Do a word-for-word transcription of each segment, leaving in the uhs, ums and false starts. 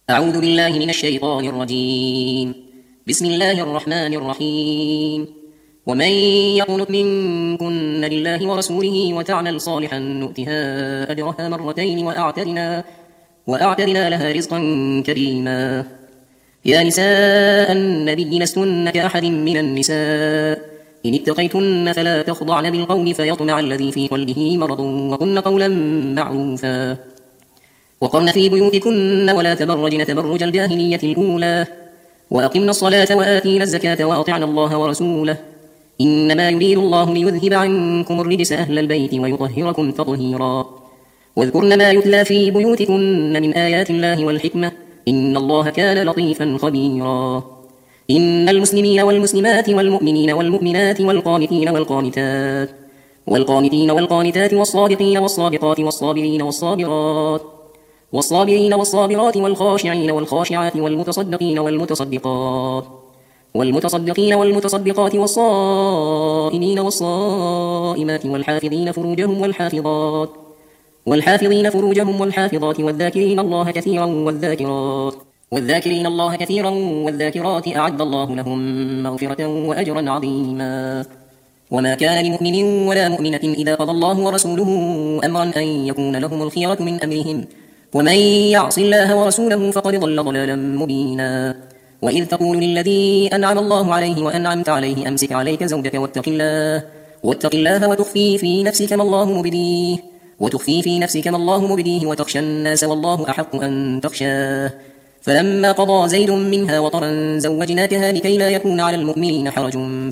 أعوذ بالله من الشيطان الرجيم. بسم الله الرحمن الرحيم. ومن يقنت منكن لله ورسوله وتعمل صالحا نؤتها أجرها مرتين وأعتدنا, وأعتدنا لها رزقا كريما. يا نساء النبي لستن كأحد من النساء إن اتقيتن فلا تخضعن بالقول فيطمع الذي في قلبه مرض وقلن قولا معروفا وقرن في بيوتكن ولا تبرجن تبرج الجاهلية الأولى وأقمنا الصلاة وآتينا الزكاة وأطعنا الله ورسوله إنما يريد الله ليذهب عنكم الرجس أهل البيت ويطهركم تطهيرا. واذكرن ما يتلى في بيوتكن من آيات الله والحكمة إن الله كان لطيفا خبيرا. إن المسلمين والمسلمات والمؤمنين والمؤمنات والقانتين والقانتات والقانتين والقانتات والصادقين والصادقات والصابرين والصابرات والصابرين والصابرات والخاشعين والخاشعات والمتصدقين والمتصدقات والمتصدقين والمتصدقات والصائمين والصائمات والحافظين فروجهم والحافظات والحافظين فروجهم والحافظات والذاكرين الله كثيرا والذاكرات والذاكرين الله كثيرا والذاكرات أعد الله لهم مغفرة وأجرا عظيما. وما كان لمؤمن ولا مؤمنة إذا قضى الله ورسوله أمرا أن يكون لهم الخيرة من أمرهم ومن يعص الله ورسوله فقد ضل ضلالا مبينا. وإذ تقول للذي أنعم الله عليه وأنعمت عليه أمسك عليك زوجك واتق الله واتق الله وتخفي في نفسك ما الله مبديه وتخفي في نفسك ما الله مبديه وتخشى الناس والله أحق أن تخشاه. فلما قضى زيد منها وطرا زوجناكها لكي لا يكون على المؤمنين حرج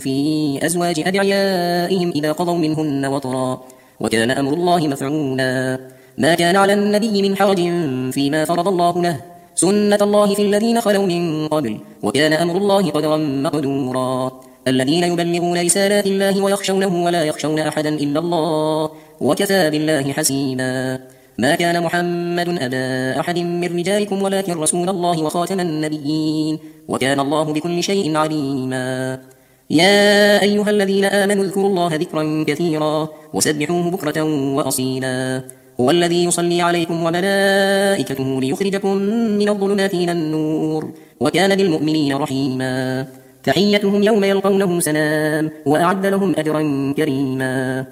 في أزواج أدعيائهم إذا قضوا منهن وطرا وكان أمر الله مفعولا. ما كان على النبي من حرج فيما فرض الله له سنة الله في الذين خلوا من قبل وكان أمر الله قدرا مقدورا. الذين يبلغون رسالات الله ويخشونه ولا يخشون أحدا إلا الله وكفى بالله حسيبا. ما كان محمد أبا أحد من رجالكم ولكن رسول الله وخاتم النبيين وكان الله بكل شيء عليما. يا أيها الذين آمنوا اذكروا الله ذكرا كثيرا وسبحوه بكرة وأصيلا. هو الذي يصلي عليكم وملائكته ليخرجكم من الظلمات إلى النور وكان بالمؤمنين رحيما. تحيتهم يوم يلقونه سلام وأعد لهم أجرا كريما.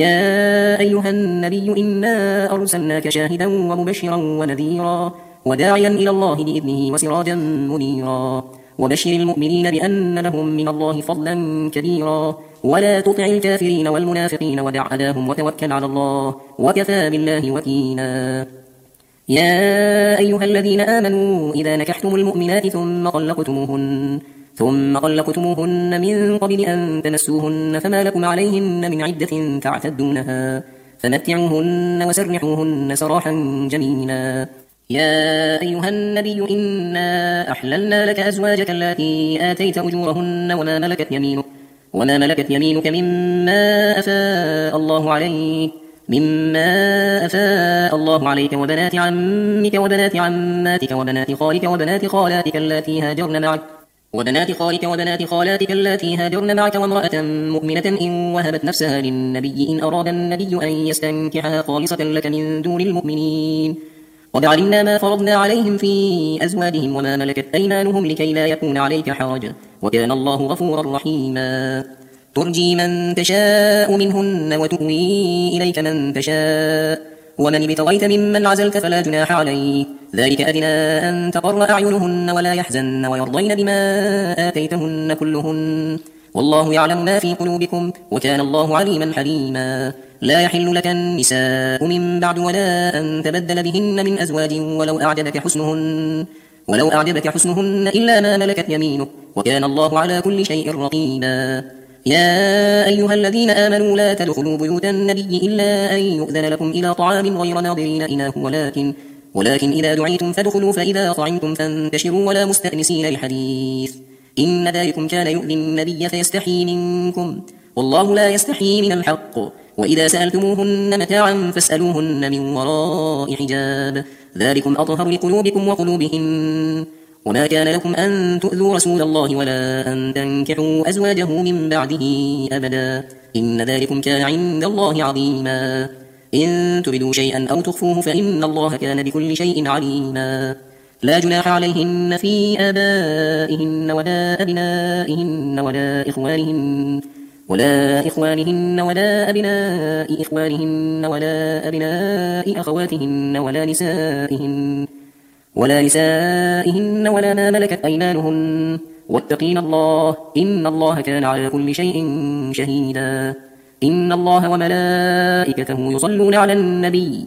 يا أيها النبي إنا أرسلناك شاهدا ومبشرا ونذيرا وداعيا إلى الله بإذنه وسراجا منيرا. وبشر المؤمنين بأن لهم من الله فضلا كبيرا ولا تطع الكافرين والمنافقين ودع أذاهم وتوكل على الله وكفى بالله وكيلا. يا أيها الذين آمنوا إذا نكحتم المؤمنات ثم طلقتموهن ثم طلقتموهن من قبل أن تمسوهن فما لكم عليهن من عدة تعتدونها فمتعوهن وسرحوهن سراحا جميلا. يا أيها النبي إنا أحللنا لك أزواجك التي آتيت أجورهن وما ملكت يمينك وما ملكت يمينك مما أفاء الله عليك مما أفاء الله عليك وبنات عمك وبنات عماتك وبنات خالك وبنات خالاتك اللاتي هاجرن معك وبنات خالك وبنات خالاتك اللاتي هاجرن معك وامرأة مؤمنة إن وهبت نفسها للنبي إن أراد النبي أن يستنكحها خالصة لك من دون المؤمنين. قد علمنا ما فرضنا عليهم في أزواجهم وما ملكت أيمانهم لكي لا يكون عليك حرج وكان الله غفورا رحيما. ترجي من تشاء منهن وتؤوي إليك من تشاء ومن ابتغيت ممن عزلت فلا جناح عليك ذلك أدنى أن تقر أعينهن ولا يحزن ويرضين بما آتيتهن كلهن والله يعلم ما في قلوبكم وكان الله عليما حليما. لا يحل لك النساء من بعد ولا أن تبدل بهن من أزواج ولو أعجبك حسنهن ولو أعجبك حسنهن إلا ما ملكت يمينك وكان الله على كل شيء رقيبا. يا أيها الذين آمنوا لا تدخلوا بيوت النبي إلا أن يؤذن لكم إلى طعام غير ناظرين إناه ولكن ولكن إذا دعيتم فادخلوا فإذا طعمتم فانتشروا ولا مستأنسين لحديث إن ذلكم كان يؤذي النبي فيستحيي منكم والله لا يستحيي من الحق. وإذا سألتموهن متاعا فاسألوهن من وراء حجاب ذلكم أطهر لقلوبكم وقلوبهن. وما كان لكم أن تؤذوا رسول الله ولا أن تنكحوا أزواجه من بعده أبدا إن ذلكم كان عند الله عظيما. إن تبدوا شيئا أو تخفوه فإن الله كان بكل شيء عليما. لا جناح عليهن في آبائهن ولا أبنائهن ولا إخوانهن ولا إخوانهن ولا أبناء إخوانهن ولا أبناء أخواتهن ولا نسائهن ولا نسائهن ولا ما ملكت أيمانهن واتقين الله إن الله كان على كل شيء شهيدا. إن الله وملائكته يصلون على النبي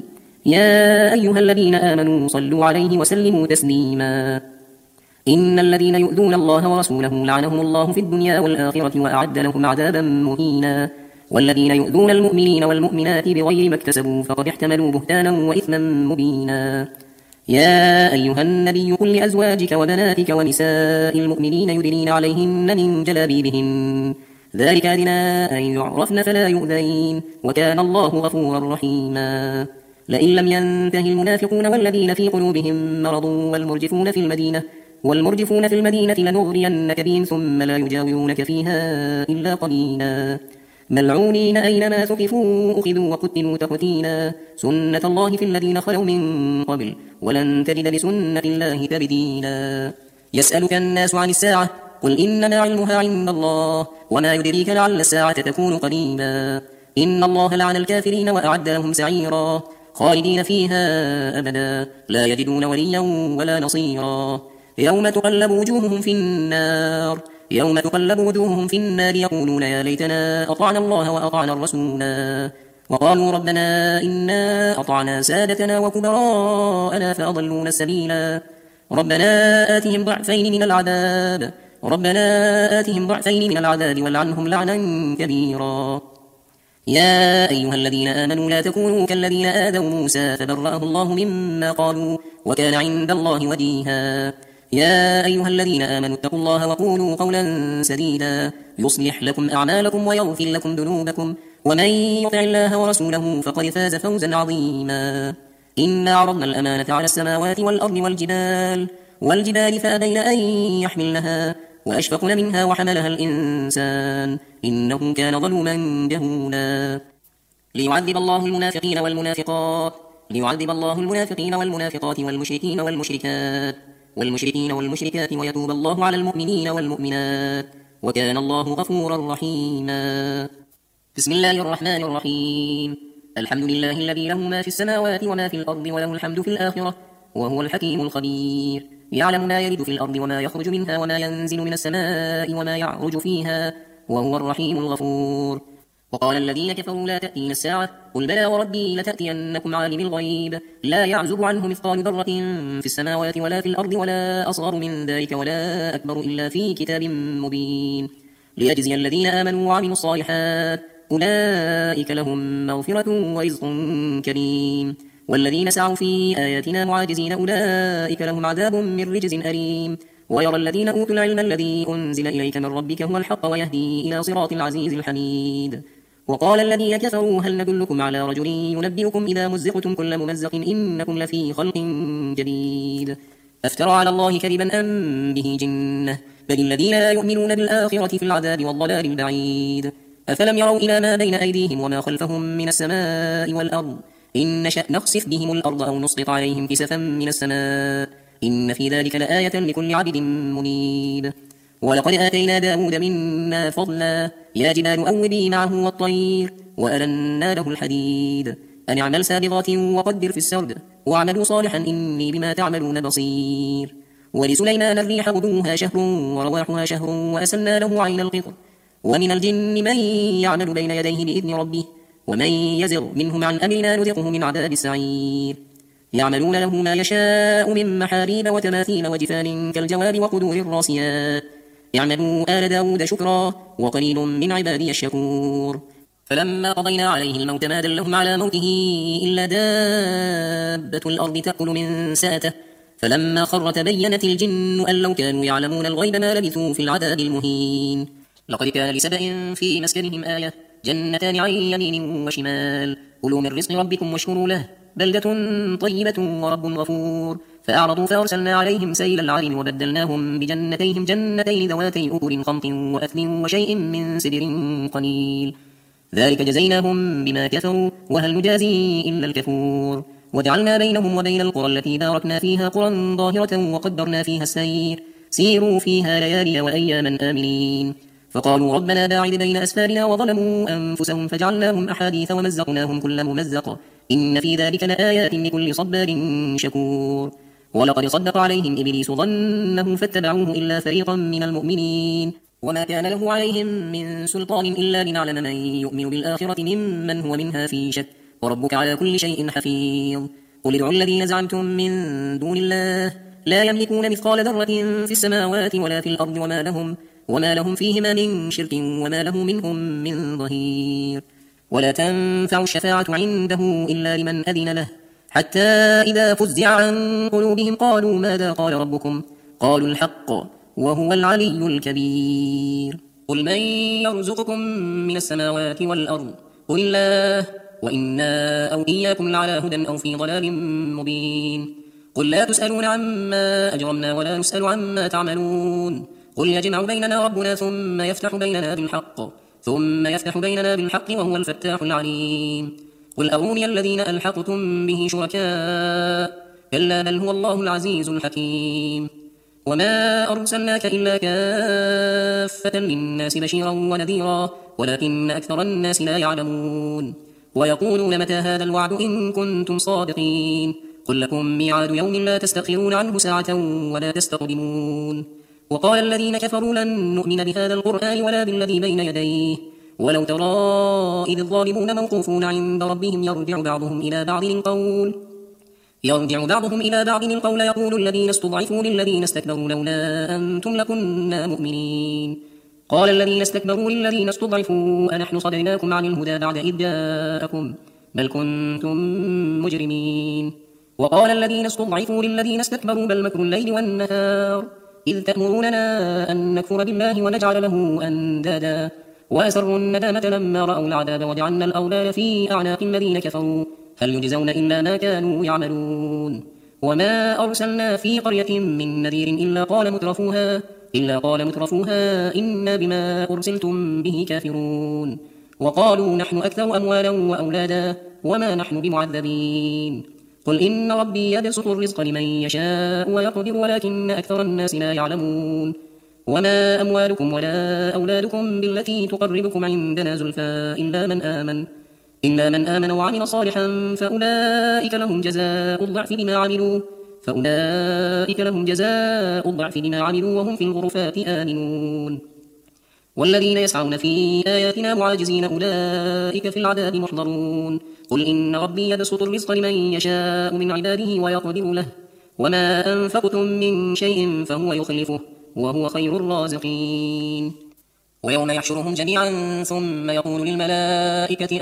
يا أيها الذين آمنوا صلوا عليه وسلموا تسليما. إن الذين يؤذون الله ورسوله لعنهم الله في الدنيا والآخرة وأعد لهم عذابا مهينا. والذين يؤذون المؤمنين والمؤمنات بغير ما اكتسبوا فقد احتملوا بهتانا وإثما مبينا. يا أيها النبي قل لأزواجك وبناتك ونساء المؤمنين يدنين عليهن من جلابيبهن ذلك أدنى أن يعرفن فلا يؤذين وكان الله غفورا رحيما. لئن لم ينته المنافقون والذين في قلوبهم مرض والمرجفون في المدينة والمرجفون في المدينة لنغرينك بهم ثم لا يجاورونك فيها إلا قليلا ملعونين أينما ثقفوا أخذوا وقتلوا تقتيلا سنة الله في الذين خلوا من قبل ولن تجد لسنة الله تبديلا. يسألك الناس عن الساعة قل إنما علمها عند الله وما يدريك لعل الساعة تكون قريبا. إن الله لعن الكافرين وأعد لهم سعيرا خالدين فيها أبدا لا يجدون وليا ولا نصيرا. يوم تقلب وجوههم في النار يوم تقلب وجوههم في النار يقولون يا ليتنا أطعنا الله وأطعنا الرسولا وقالوا ربنا إنا أطعنا سادتنا وكبراءنا فأضلونا السبيلا. ربنا آتهم ضعفين من العذاب ربنا آتهم ضعفين من العذاب والعنهم لعنا كبيرا. يا أيها الذين آمنوا لا تكونوا كالذين آذوا موسى فبرأه الله مما قالوا وكان عند الله وجيها. يا أيها الذين آمنوا اتقوا الله وقولوا قولا سديدا يصلح لكم أعمالكم ويغفر لكم ذنوبكم ومن يطع الله ورسوله فقد فاز فوزا عظيما. إنا عرضنا الأمانة على السماوات والأرض والجبال والجبال فأبين أن يحملنها وأشفقن منها وحملها الإنسان إنه كان ظلوما جهولا. ليعذب الله المنافقين والمنافقات ليعذب الله المنافقين والمنافقات والمشركين والمشركات والمشركين والمشركات ويتوب الله على المؤمنين والمؤمنات وكان الله غفورا رحيما. بسم الله الرحمن الرحيم. الحمد لله الذي له ما في السماوات وما في الأرض وله الحمد في الآخرة وهو الحكيم الخبير. يعلم ما يلد في الأرض وما يخرج منها وما ينزل من السماء وما يعرج فيها وهو الرحيم الغفور. وقال الذين كفروا لا تأتينا الساعة قل بلى وربي لتأتينكم عالم الغيب لا يعزب عنه مثقال ذرة في السماوات ولا في الأرض ولا أصغر من ذلك ولا أكبر إلا في كتاب مبين ليجزي الذين آمنوا وعملوا الصالحات أولئك لهم مغفرة ورزق كريم. والذين سعوا في آياتنا معاجزين أولئك لهم عذاب من رجز أليم. ويرى الذين أوتوا العلم الذي أنزل إليك من ربك هو الحق ويهدي إلى صراط العزيز الحميد. وقال الذين كفروا هل ندلكم على رجل ينبئكم إذا مزقتم كل ممزق إنكم لفي خلق جديد أفترى على الله كذبا أم به جنة بل الذين لا يؤمنون بالآخرة في العذاب والضلال البعيد. أفلم يروا إلى ما بين أيديهم وما خلفهم من السماء والأرض إن نشأ نخسف بهم الأرض أو نسقط عليهم كسفا من السماء إن في ذلك لآية لكل عبد منيب. ولقد آتينا داود منا فضلا يا جبال أوبي معه والطير وألنا له الحديد أن اعمل سابغات وقدر في السرد واعملوا صالحا إني بما تعملون بصير. ولسليمان الريح غدوها شهر ورواحها شهر وأسلنا له عين القطر ومن الجن من يعمل بين يديه بإذن ربه ومن يزغ منهم عن أمرنا نذقه من عذاب السعير. يعملون له ما يشاء من محاريب وتماثيل وجفان كالجواب وقدور الراسيات اعملوا آل داود شكرا وقليل من عبادي الشكور. فلما قضينا عليه الموت ما دلهم على موته إلا دابة الأرض تأكل من ساته فلما خر تبينت الجن أن لو كانوا يعلمون الغيب ما لبثوا في العذاب المهين. لقد كان لسبأ في مسكنهم آية جنتان عن يمين وشمال كلوا من رزق ربكم واشكروا له بلدة طيبة ورب غفور. فأعرضوا فأرسلنا عليهم سيل العرم وبدلناهم بجنتيهم جنتين ذواتي أكل خمط وأثل وشيء من سدر قليل ذلك جزيناهم بما كفروا وهل نجازي إلا الكفور. وجعلنا بينهم وبين القرى التي باركنا فيها قرى ظاهرة وقدرنا فيها السير سيروا فيها ليالي وأياما آمنين فقالوا ربنا باعد بين أسفارنا وظلموا أنفسهم فجعلناهم أحاديث ومزقناهم كل ممزق إن في ذلك لآيات لكل صبار شكور ولقد صدق عليهم إبليس ظنه فاتبعوه إلا فريقا من المؤمنين وما كان له عليهم من سلطان إلا لنعلم من يؤمن بالآخرة ممن هو منها في شك وربك على كل شيء حفيظ قل ادعوا الذين زعمتم من دون الله لا يملكون مثقال ذرة في السماوات ولا في الأرض وما لهم وما لهم فيهما من شرك وما له منهم من ظهير ولا تنفع الشفاعة عنده إلا لمن أذن له حتى إذا فزع عن قلوبهم قالوا ماذا قال ربكم قالوا الحق وهو العلي الكبير قل من يرزقكم من السماوات والأرض قل الله وإنا أو إياكم لعلى هدى أو في ضلال مبين قل لا تسألون عما أجرمنا ولا نسأل عما تعملون قل يجمع بيننا ربنا ثم يفتح بيننا بالحق ثم يفتح بيننا بالحق وهو الفتاح العليم قل أروني الذين ألحقتم به شركاء كلا بل هو الله العزيز الحكيم وما أرسلناك إلا كافة للناس بشيرا ونذيرا ولكن أكثر الناس لا يعلمون ويقولون متى هذا الوعد إن كنتم صادقين قل لكم ميعاد يوم لا تستأخرون عنه ساعة ولا تستقدمون وقال الذين كفروا لن نؤمن بهذا القرآن ولا بالذي بين يديه ولو ترى إذ الظالمون موقوفون عند ربهم يرجع بعضهم إلى بعض القول يرجع بعضهم إلى بعض القول يقول الذين استضعفوا للذين استكبروا لولا أنتم لكنا مؤمنين قال الذين استكبروا للذين استضعفوا أنحن صددناكم عن الهدى بعد إذ جاءكم بل كنتم مجرمين وقال الذين استضعفوا للذين استكبروا بل مكر الليل والنهار إذ تأمروننا أن نكفر بالله ونجعل له أندادا وأسروا الندامة لما رأوا العذاب وجعلنا الأغلال في أعناق الذين كفروا هل يجزون إلا ما كانوا يعملون وما أرسلنا في قرية من نذير إلا قال مترفوها إلا قال مترفوها إنا بما أرسلتم به كافرون وقالوا نحن أكثر أموالا وأولادا وما نحن بمعذبين قل إن ربي يبسط الرزق لمن يشاء ويقدر ولكن أكثر الناس لا يعلمون وما أموالكم ولا أولادكم بالتي تقربكم عندنا زلفى إلا من آمن إلا من آمن وعمل صالحا فأولئك لهم جزاء الضعف بما عملوا فأولئك لهم جزاء الضعف بما عملوا وهم في الغرفات آمنون والذين يسعون في آياتنا معاجزين أولئك في العذاب محضرون قل إن ربي يبسط الرزق لمن يشاء من عباده ويقدر له وما أنفقتم من شيء فهو يخلفه وهو خير الرازقين ويوم يحشرهم جميعا ثم يقول للملائكة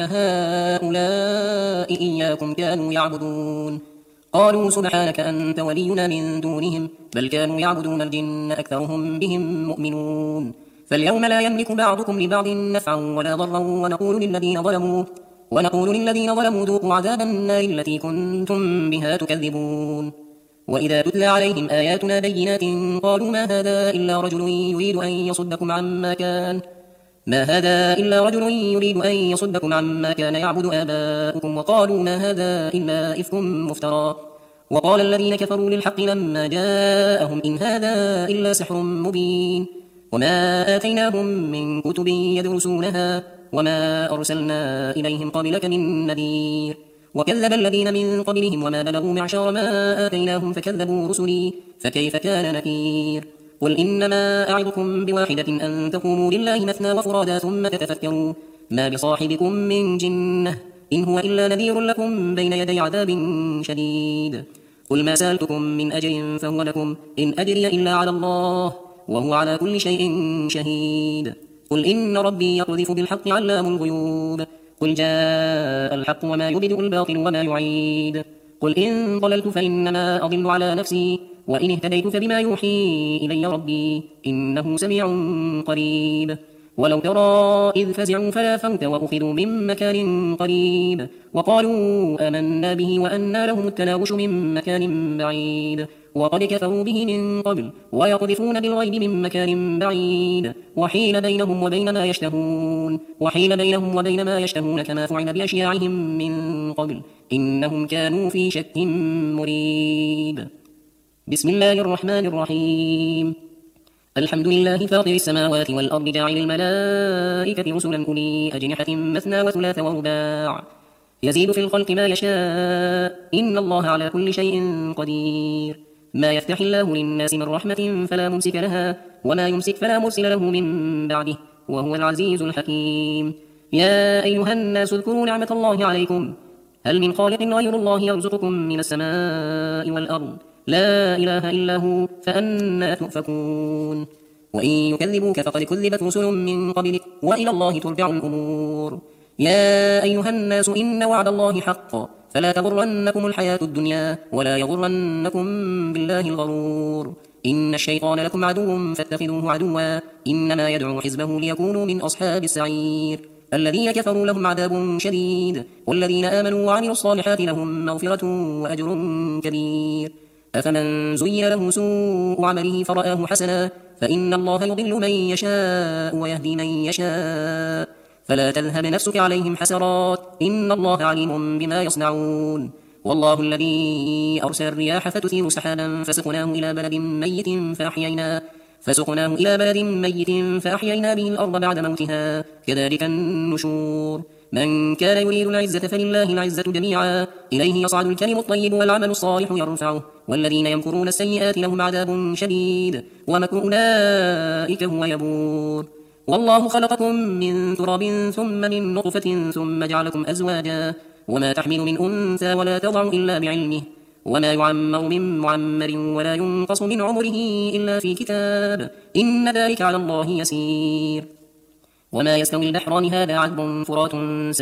أهؤلاء إياكم كانوا يعبدون قالوا سبحانك أنت ولينا من دونهم بل كانوا يعبدون الجن أكثرهم بهم مؤمنون فاليوم لا يملك بعضكم لبعض نفعا ولا ضرا ونقول للذين ظلموا ونقول للذين ظلموا ذوقوا عذاب النار التي كنتم بها تكذبون وإذا تتلى عليهم آياتنا بينات قالوا ما هذا إلا رجل يريد أن يصدكم عما كان ما هذا إلا رجل يريد أن يصدكم عما كان يعبد آباؤكم وقالوا ما هذا إلا إفك مفترى وقال الذين كفروا للحق لما جاءهم إن هذا إلا سحر مبين وما آتيناهم من كتب يدرسونها وما أرسلنا إليهم قبلك من نذير وكذب الذين من قبلهم وما بلغوا معشار ما آتيناهم فكذبوا رسلي فكيف كان نكير قل إنما أعظكم بواحدة أن تقوموا لله مثنى وفرادا ثم تتفكروا ما بصاحبكم من جنة إن هو إلا نذير لكم بين يدي عذاب شديد قل ما سألتكم من أجر فهو لكم إن أجري إلا على الله وهو على كل شيء شهيد قل إن ربي يقذف بالحق علام الغيوب قل جاء الحق وما يبدئ الباطل وما يعيد قل إن ضللت فإنما أضل على نفسي وإن اهتديت فبما يوحي إلي ربي إنه سميع قريب ولو ترى إذ فزعوا فلا فوت وأخذوا من مكان قريب وقالوا آمنا به وأنى لهم التناوش من مكان بعيد وقد كفروا به من قبل ويقذفون بالغيب من مكان بعيد وحيل بينهم وبين ما يشتهون وحيل بينهم وبين ما يشتهون كما فعل بأشياعهم من قبل إنهم كانوا في شك مريب. بسم الله الرحمن الرحيم. الحمد لله فاطر السماوات والأرض جاعل الملائكة رسلا أولي أجنحة مثنى وثلاث ورباع يزيد في الخلق ما يشاء إن الله على كل شيء قدير. ما يفتح الله للناس من رحمة فلا ممسك لها وما يمسك فلا مرسل له من بعده وهو العزيز الحكيم. يا أيها الناس اذكروا نعمة الله عليكم هل من خالق غير الله يرزقكم من السماء والأرض لا إله إلا هو فأنى تؤفكون. وإن يكذبوك فقد كذبت رسل من قبلك وإلى الله ترجع الأمور. يا أيها الناس إن وعد الله حق فلا تغرنكم الحياة الدنيا ولا يغرنكم بالله الغرور. إن الشيطان لكم عدو فاتخذوه عدوا إنما يدعو حزبه ليكونوا من أصحاب السعير. الذين كفروا لهم عذاب شديد والذين آمنوا وعملوا الصالحات لهم مغفرة وأجر كبير. أفمن زين له سوء عمله فرآه حسنا فإن الله يضل من يشاء ويهدي من يشاء فلا تذهب نفسك عليهم حسرات إن الله عليم بما يصنعون. والله الذي أرسل الرياح فتثير سحابا فسقناه إلى بلد ميت فأحيينا فسقناه إلى بلد ميت فأحيينا به الأرض بعد موتها كذلك النشور. من كان يريد العزة فلله العزة جميعا إليه يصعد الكلم الطيب والعمل الصالح يرفعه والذين يمكرون السيئات لهم عذاب شديد ومكر أولئك هو يبور. والله خلقكم من تراب ثم من نطفة ثم جعلكم أزواجا وما تحمل من أنثى ولا تضع إلا بعلمه وما يعمر من معمر ولا ينقص من عمره إلا في كتاب إن ذلك على الله يسير. وما يستوي البحران هذا عذب فرات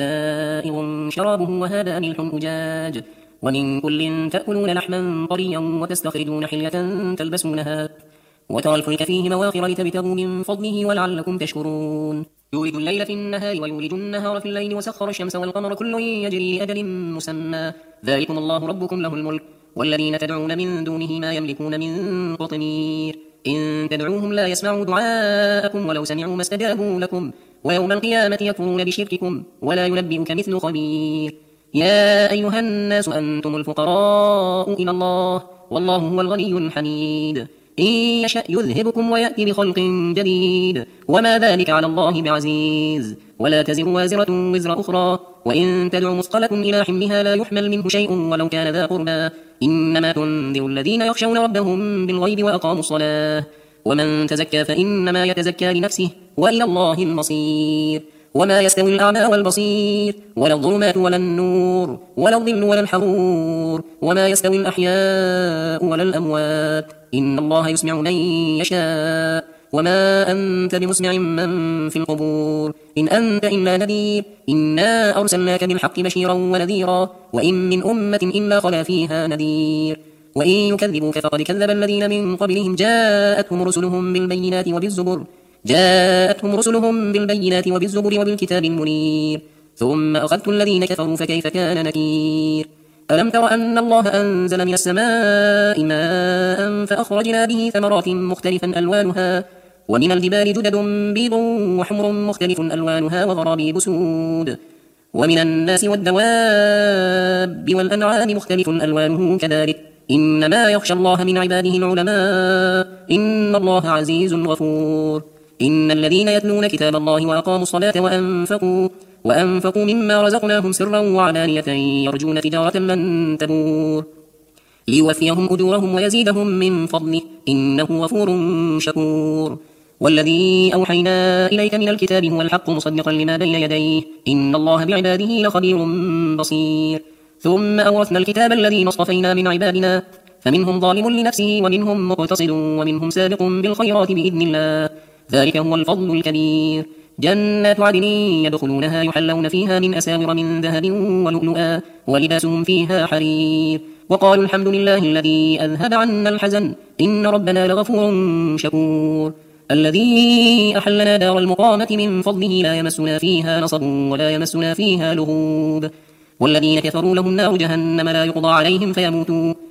سائغ شرابه وهذا ملح أجاج ومن كل تأكلون لحما طريا وتستخرجون حلية تلبسونها وترى الفلك فيه مواخر لتبتغوا من فضله ولعلكم تشكرون. يولد الليل في النهار ويولد النهار في الليل وسخر الشمس والقمر كل يجري لأجل مسمى ذلكم الله ربكم له الملك والذين تدعون من دونه ما يملكون من قطمير إن تدعوهم لا يسمعوا دعاءكم ولو سمعوا ما استجابوا لكم ويوم القيامة يكفرون بشرككم ولا ينبئك مثل خبير. يا أيها الناس أنتم الفقراء إلى الله والله هو الغني الحميد. إن يشأ يذهبكم ويأتي بخلق جديد وما ذلك على الله بعزيز. ولا تزر وازرة وزر أخرى وإن تدع مثقلة إلى حملها لا يحمل منه شيء ولو كان ذا قربى إنما تنذر الذين يخشون ربهم بالغيب وأقاموا الصلاة ومن تزكى فإنما يتزكى لنفسه وإلى الله المصير. وما يستوي الأعمى والبصير ولا الظلمات ولا النور ولا الظل ولا الحرور وما يستوي الأحياء ولا الأموات إن الله يسمع من يشاء وما أنت بمسمع من في القبور إن أنت إلا نذير إنا أرسلناك بالحق بشيرا ونذيرا وإن من أمة إلا خلا فيها نذير. وإن يكذبوك فقد كذب الذين من قبلهم جاءتهم رسلهم بالبينات وبالزبر جاءتهم رسلهم بالبينات وبالزبر وبالكتاب المنير ثم أخذت الذين كفروا فكيف كان نكير. ألم تر أن الله أنزل من السماء ماء فأخرجنا به ثمرات مختلفا ألوانها ومن الجبال جدد بيض وحمر مختلف ألوانها وغرابيب سود ومن الناس والدواب والأنعام مختلف ألوانه كذلك إنما يخشى الله من عباده العلماء إن الله عزيز غفور. إن الذين يتلون كتاب الله وأقاموا الصلاة وأنفقوا وأنفقوا مما رزقناهم سرا وعلانية يرجون تجارة لن تبور ليوفيهم أجورهم ويزيدهم من فضله إنه غفور شكور. والذي أوحينا إليك من الكتاب هو الحق مصدقا لما بين يديه إن الله بعباده لخبير بصير. ثم أورثنا الكتاب الذين اصطفينا من عبادنا فمنهم ظالم لنفسه ومنهم مقتصد ومنهم سابق بالخيرات بإذن الله ذلك هو الفضل الكبير. جنات عدن يدخلونها يحلون فيها من أساور من ذهب ولؤلؤا ولباسهم فيها حرير وقالوا الحمد لله الذي أذهب عنا الحزن إن ربنا لغفور شكور. الذي أحلنا دار المقامة من فضله لا يمسنا فيها نصب ولا يمسنا فيها لغوب. والذين كفروا لهم نار جهنم لا يقضى عليهم فيموتوا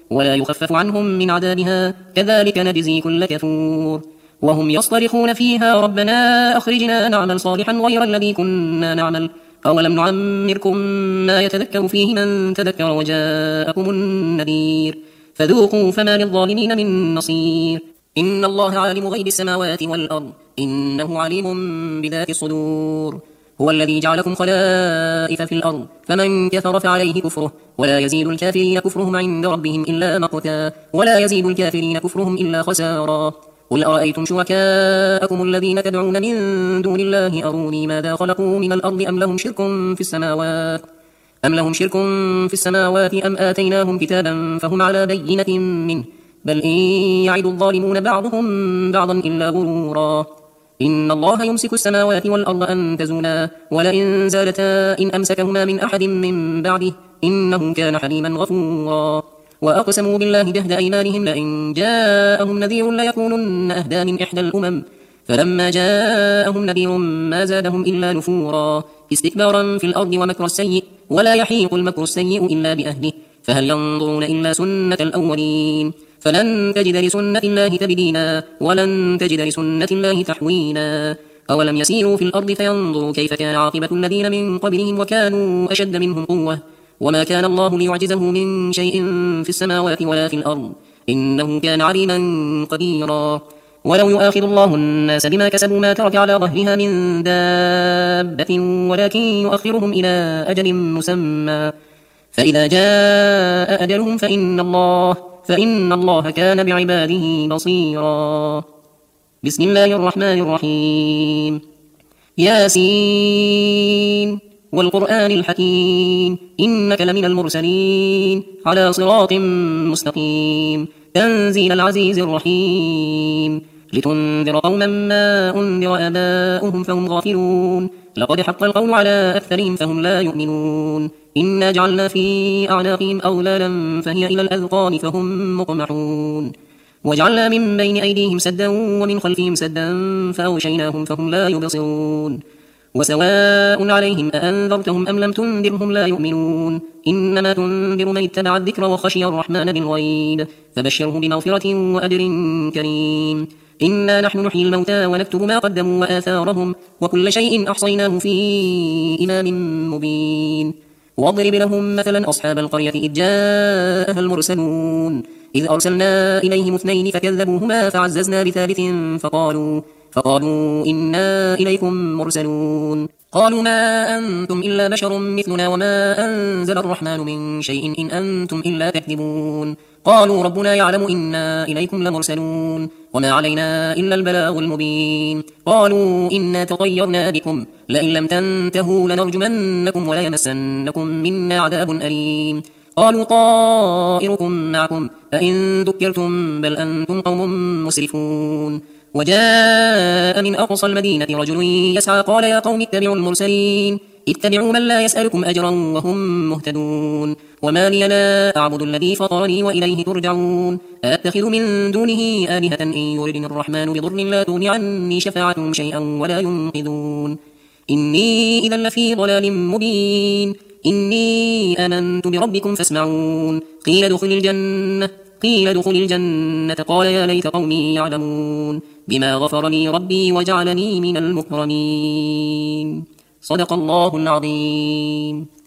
ولا يخفف عنهم من عذابها كذلك نجزي كل كفور وهم يصطرخون فيها ربنا أخرجنا نعمل صالحا غير الذي كنا نعمل أولم نعمركم ما يتذكر فيه من تذكر وجاءكم النذير فذوقوا فما للظالمين من نصير إن الله عالم غيب السماوات والأرض إنه عليم بذات الصدور هو الذي جعلكم خلائف في الأرض فمن كفر فعليه كفره ولا يزيد الكافرين كفرهم عند ربهم إلا مقتا ولا يزيد الكافرين كفرهم إلا خسارا قل أرأيتم شركاءكم الذين تدعون من دون الله أروني ماذا خلقوا من الأرض أم لهم شرك في السماوات أم لهم شرك في السماوات أم آتيناهم كتابا فهم على بينة منه بل إن يعد الظالمون بعضهم بعضا إلا غرورا إن الله يمسك السماوات والأرض أن تزولا ولئن زالتا إن أمسكهما من أحد من بعده إنه كان حليما غفورا وأقسموا بالله جهد أيمانهم لئن جاءهم نذير ليكونن أهدى من إحدى الأمم فلما جاءهم نذير ما زادهم إلا نفورا استكبارا في الأرض ومكر السيء ولا يحيق المكر السيء إلا بأهله فهل ينظرون إلا سنة الأولين فلن تجد لسنة الله تبديلا ولن تجد لسنة الله تحويلا أولم يسيروا في الأرض فينظروا كيف كان عاقبة الذين من قبلهم وكانوا أشد منهم قوة وما كان الله ليعجزه من شيء في السماوات ولا في الأرض إنه كان عليما قديرا ولو يؤاخذ الله الناس بما كسبوا ما ترك على ظهرها من دابة ولكن يؤخرهم إلى أجل مسمى فإذا جاء أجلهم فإن الله فإن الله كان بعباده بصيرا بسم الله الرحمن الرحيم ياسين والقرآن الحكيم إنك لمن المرسلين على صراط مستقيم تنزيل العزيز الرحيم لتنذر قوما ما أنذر آباؤهم فهم غافلون لقد حق القول على أكثرهم فهم لا يؤمنون إنا جعلنا في أعناقهم أغلالا فهي إلى الأذقان فهم مقمحون وجعلنا من بين أيديهم سدا ومن خلفهم سدا فأغشيناهم فهم لا يبصرون وسواء عليهم أأنذرتهم أم لم تنذرهم لا يؤمنون إنما تنذر من اتبع الذكر وخشي الرحمن بالغيب فبشره بمغفرة وأجر كريم إنا نحن نحيي الموتى ونكتب ما قدموا وآثارهم وكل شيء أحصيناه في إمام مبين واضرب لهم مثلا أصحاب القرية إذ جاءها المرسلون إذ أرسلنا إليهم اثنين فكذبوهما فعززنا بثالث فقالوا فقالوا إنا إليكم مرسلون قالوا ما أنتم إلا بشر مثلنا وما أنزل الرحمن من شيء إن أنتم إلا تكذبون قالوا ربنا يعلم إنا إليكم لمرسلون وما علينا إلا البلاغ المبين قالوا إنا تطيرنا بكم لئن لم تنتهوا لنرجمنكم وليمسنكم منا عذاب أليم قالوا طائركم معكم أئن ذكرتم بل أنتم قوم مسرفون وجاء من أقصى المدينة رجل يسعى قال يا قوم اتبعوا المرسلين اتبعوا من لا يسألكم أجرا وهم مهتدون وما لي لا أعبد الذي فطرني وإليه ترجعون أتخذ من دونه آلهة إن يردني الرحمن بضر لا تغني عني شفاعتهم شيئا ولا ينقذون إني إذا لفي ضلال مبين إني آمنت بربكم فاسمعون قيل ادخل الجنة قيل ادخل الجنة قال يا ليت قومي يعلمون بما غفر لي ربي وجعلني من المكرمين صدق الله العظيم.